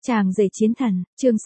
Chàng rể chiến thần, chương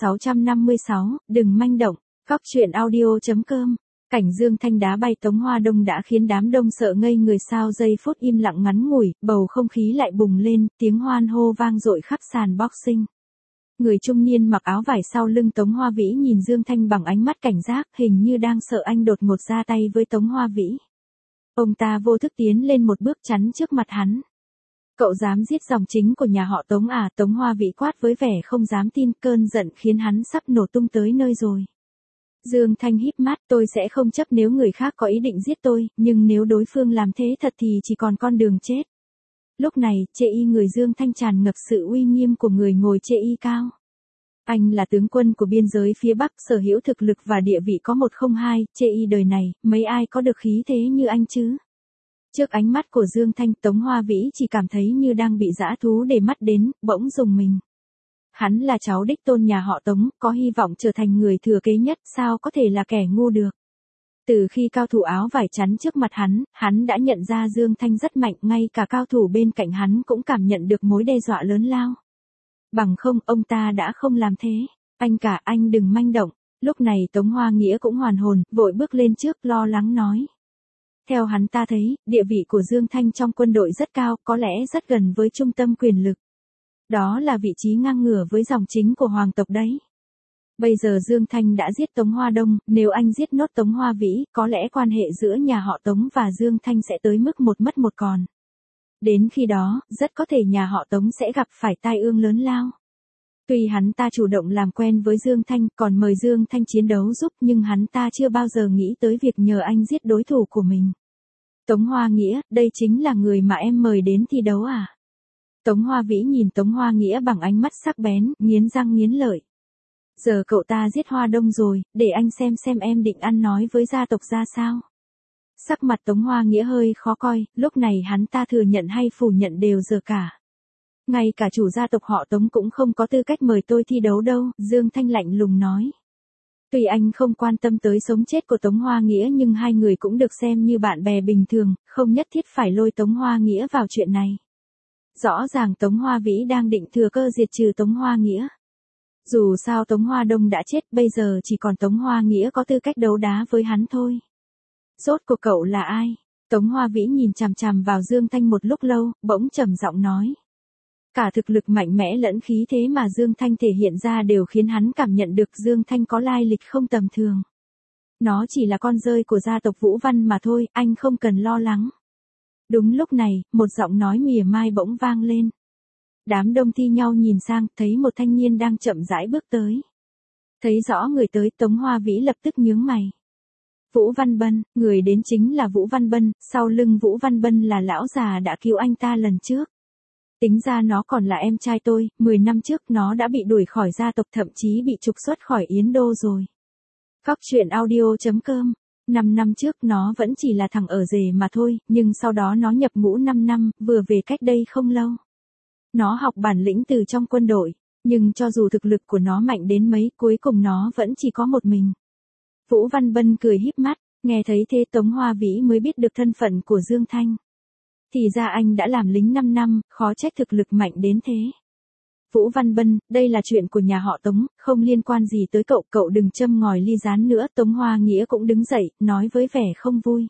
656, đừng manh động, Cóc truyện audio.com. Cảnh Dương Thanh đá bay Tống Hoa Đông đã khiến đám đông sợ ngây người, sau giây phút im lặng ngắn ngủi, bầu không khí lại bùng lên, tiếng hoan hô vang dội khắp sàn boxing. Người trung niên mặc áo vải sau lưng Tống Hoa Vĩ nhìn Dương Thanh bằng ánh mắt cảnh giác, hình như đang sợ anh đột ngột ra tay với Tống Hoa Vĩ. Ông ta vô thức tiến lên một bước chắn trước mặt hắn. Cậu dám giết dòng chính của nhà họ Tống à? Tống Hoa Vĩ quát với vẻ không dám tin, cơn giận khiến hắn sắp nổ tung tới nơi rồi. Dương Thanh híp mắt, tôi sẽ không chấp nếu người khác có ý định giết tôi, nhưng nếu đối phương làm thế thật thì chỉ còn con đường chết. Lúc này, chê y người Dương Thanh tràn ngập sự uy nghiêm của người ngồi chê y cao. Anh là tướng quân của biên giới phía Bắc, sở hữu thực lực và địa vị có 102, chê y đời này, mấy ai có được khí thế như anh chứ? Trước ánh mắt của Dương Thanh, Tống Hoa Vĩ chỉ cảm thấy như đang bị dã thú để mắt đến, bỗng rùng mình. Hắn là cháu đích tôn nhà họ Tống, có hy vọng trở thành người thừa kế nhất, sao có thể là kẻ ngu được. Từ khi cao thủ áo vải chắn trước mặt hắn đã nhận ra Dương Thanh rất mạnh, ngay cả cao thủ bên cạnh hắn cũng cảm nhận được mối đe dọa lớn lao. Bằng không, ông ta đã không làm thế. Anh đừng manh động. Lúc này Tống Hoa Nghĩa cũng hoàn hồn, vội bước lên trước, lo lắng nói. Theo hắn ta thấy, địa vị của Dương Thanh trong quân đội rất cao, có lẽ rất gần với trung tâm quyền lực. Đó là vị trí ngang ngửa với dòng chính của hoàng tộc đấy. Bây giờ Dương Thanh đã giết Tống Hoa Đông, nếu anh giết nốt Tống Hoa Vĩ, có lẽ quan hệ giữa nhà họ Tống và Dương Thanh sẽ tới mức một mất một còn. Đến khi đó, rất có thể nhà họ Tống sẽ gặp phải tai ương lớn lao. Tuy hắn ta chủ động làm quen với Dương Thanh, còn mời Dương Thanh chiến đấu giúp, nhưng hắn ta chưa bao giờ nghĩ tới việc nhờ anh giết đối thủ của mình. Tống Hoa Nghĩa, đây chính là người mà em mời đến thi đấu à? Tống Hoa Vĩ nhìn Tống Hoa Nghĩa bằng ánh mắt sắc bén, nghiến răng nghiến lợi. Giờ cậu ta giết Hoa Đông rồi, để anh xem em định ăn nói với gia tộc ra sao. Sắc mặt Tống Hoa Nghĩa hơi khó coi, lúc này hắn ta thừa nhận hay phủ nhận đều dở cả. Ngay cả chủ gia tộc họ Tống cũng không có tư cách mời tôi thi đấu đâu, Dương Thanh lạnh lùng nói. Tuy anh không quan tâm tới sống chết của Tống Hoa Nghĩa, nhưng hai người cũng được xem như bạn bè bình thường, không nhất thiết phải lôi Tống Hoa Nghĩa vào chuyện này. Rõ ràng Tống Hoa Vĩ đang định thừa cơ diệt trừ Tống Hoa Nghĩa. Dù sao Tống Hoa Đông đã chết, bây giờ chỉ còn Tống Hoa Nghĩa có tư cách đấu đá với hắn thôi. Rốt cuộc cậu là ai? Tống Hoa Vĩ nhìn chằm chằm vào Dương Thanh một lúc lâu, bỗng trầm giọng nói. Cả thực lực mạnh mẽ lẫn khí thế mà Dương Thanh thể hiện ra đều khiến hắn cảm nhận được Dương Thanh có lai lịch không tầm thường. Nó chỉ là con rơi của gia tộc Vũ Văn mà thôi, anh không cần lo lắng. Đúng lúc này, một giọng nói mỉa mai bỗng vang lên. Đám đông thi nhau nhìn sang, thấy một thanh niên đang chậm rãi bước tới. Thấy rõ người tới, Tống Hoa Vĩ lập tức nhướng mày. Vũ Văn Bân, người đến chính là Vũ Văn Bân, sau lưng Vũ Văn Bân là lão già đã cứu anh ta lần trước. Tính ra nó còn là em trai tôi, 10 năm trước nó đã bị đuổi khỏi gia tộc, thậm chí bị trục xuất khỏi Yến Đô rồi. Cóc truyện audio.com. 5 năm trước nó vẫn chỉ là thằng ở rể mà thôi, nhưng sau đó nó nhập ngũ 5 năm, vừa về cách đây không lâu. Nó học bản lĩnh từ trong quân đội, nhưng cho dù thực lực của nó mạnh đến mấy, cuối cùng nó vẫn chỉ có một mình. Vũ Văn Bân cười híp mắt, nghe thấy thế Tống Hoa Vĩ mới biết được thân phận của Dương Thanh. Thì ra anh đã làm lính 5 năm, khó trách thực lực mạnh đến thế. Vũ Văn Bân, đây là chuyện của nhà họ Tống, không liên quan gì tới cậu đừng châm ngòi ly gián nữa. Tống Hoa Nghĩa cũng đứng dậy, nói với vẻ không vui.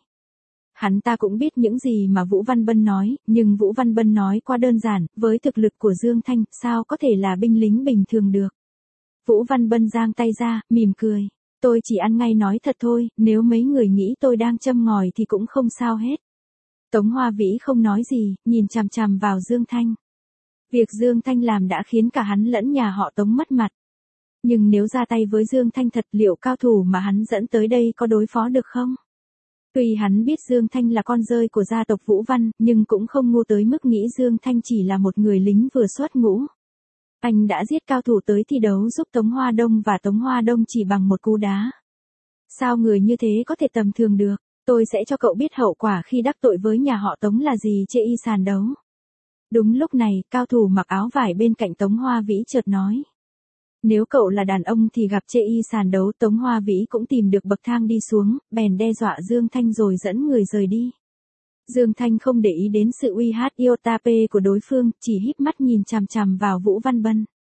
Hắn ta cũng biết những gì mà Vũ Văn Bân nói, nhưng Vũ Văn Bân nói quá đơn giản, với thực lực của Dương Thanh, sao có thể là binh lính bình thường được. Vũ Văn Bân giang tay ra, mỉm cười. Tôi chỉ ăn ngay nói thật thôi, nếu mấy người nghĩ tôi đang châm ngòi thì cũng không sao hết. Tống Hoa Vĩ không nói gì, nhìn chằm chằm vào Dương Thanh. Việc Dương Thanh làm đã khiến cả hắn lẫn nhà họ Tống mất mặt. Nhưng nếu ra tay với Dương Thanh thật, liệu cao thủ mà hắn dẫn tới đây có đối phó được không? Tuy hắn biết Dương Thanh là con rơi của gia tộc Vũ Văn, nhưng cũng không ngu tới mức nghĩ Dương Thanh chỉ là một người lính vừa xuất ngũ. Anh đã giết cao thủ tới thi đấu giúp Tống Hoa Đông, và Tống Hoa Đông chỉ bằng một cú đá. Sao người như thế có thể tầm thường được? Tôi sẽ cho cậu biết hậu quả khi đắc tội với nhà họ Tống là gì, chê y sàn đấu. Đúng lúc này, cao thủ mặc áo vải bên cạnh Tống Hoa Vĩ chợt nói. Nếu cậu là đàn ông thì gặp chê y sàn đấu. Tống Hoa Vĩ cũng tìm được bậc thang đi xuống, bèn đe dọa Dương Thanh rồi dẫn người rời đi. Dương Thanh không để ý đến sự uy hát iota p của đối phương, chỉ híp mắt nhìn chằm chằm vào Vũ Văn Bân.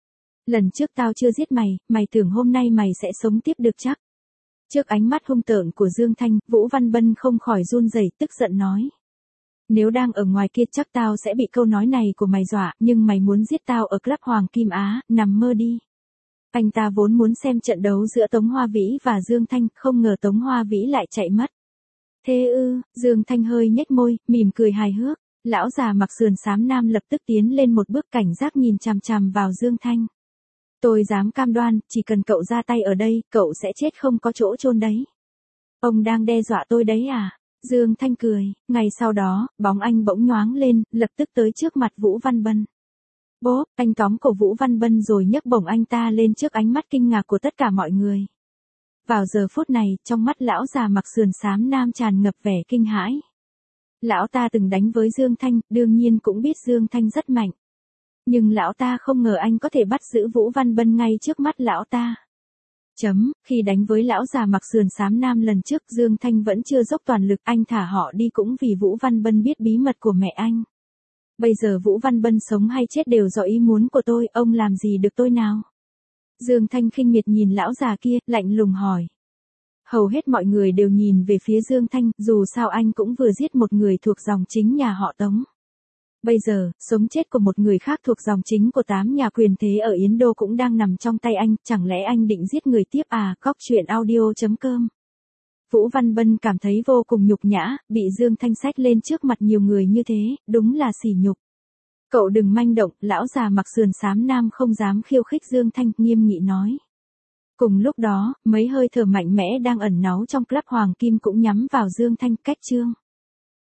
Lần trước tao chưa giết mày, mày tưởng hôm nay mày sẽ sống tiếp được chắc? Trước ánh mắt hung tợn của Dương Thanh, Vũ Văn Bân không khỏi run rẩy, tức giận nói. Nếu đang ở ngoài kia chắc tao sẽ bị câu nói này của mày dọa, nhưng mày muốn giết tao ở Club Hoàng Kim Á, nằm mơ đi. Anh ta vốn muốn xem trận đấu giữa Tống Hoa Vĩ và Dương Thanh, không ngờ Tống Hoa Vĩ lại chạy mất. Thế ư, Dương Thanh hơi nhếch môi, mỉm cười hài hước. Lão già mặc sườn xám nam lập tức tiến lên một bước cảnh giác nhìn chằm chằm vào Dương Thanh. Tôi dám cam đoan, chỉ cần cậu ra tay ở đây, cậu sẽ chết không có chỗ chôn đấy. Ông đang đe dọa tôi đấy à? Dương Thanh cười, ngay sau đó, bóng anh bỗng nhoáng lên, lập tức tới trước mặt Vũ Văn Bân. Bốp, anh tóm cổ Vũ Văn Bân rồi nhấc bổng anh ta lên trước ánh mắt kinh ngạc của tất cả mọi người. Vào giờ phút này, trong mắt lão già mặc sườn xám nam tràn ngập vẻ kinh hãi. Lão ta từng đánh với Dương Thanh, đương nhiên cũng biết Dương Thanh rất mạnh. Nhưng lão ta không ngờ anh có thể bắt giữ Vũ Văn Bân ngay trước mắt lão ta. Khi đánh với lão già mặc sườn xám nam lần trước, Dương Thanh vẫn chưa dốc toàn lực, anh thả họ đi cũng vì Vũ Văn Bân biết bí mật của mẹ anh. Bây giờ Vũ Văn Bân sống hay chết đều do ý muốn của tôi, ông làm gì được tôi nào? Dương Thanh khinh miệt nhìn lão già kia, lạnh lùng hỏi. Hầu hết mọi người đều nhìn về phía Dương Thanh, dù sao anh cũng vừa giết một người thuộc dòng chính nhà họ Tống. Bây giờ, sống chết của một người khác thuộc dòng chính của 8 nhà quyền thế ở Yến Đô cũng đang nằm trong tay anh, chẳng lẽ anh định giết người tiếp à? Cóc truyện audio.com. Vũ Văn Bân cảm thấy vô cùng nhục nhã, bị Dương Thanh xách lên trước mặt nhiều người như thế, đúng là sỉ nhục. Cậu đừng manh động, lão già mặc sườn xám nam không dám khiêu khích Dương Thanh, nghiêm nghị nói. Cùng lúc đó, mấy hơi thở mạnh mẽ đang ẩn náu trong Club Hoàng Kim cũng nhắm vào Dương Thanh. Cách chương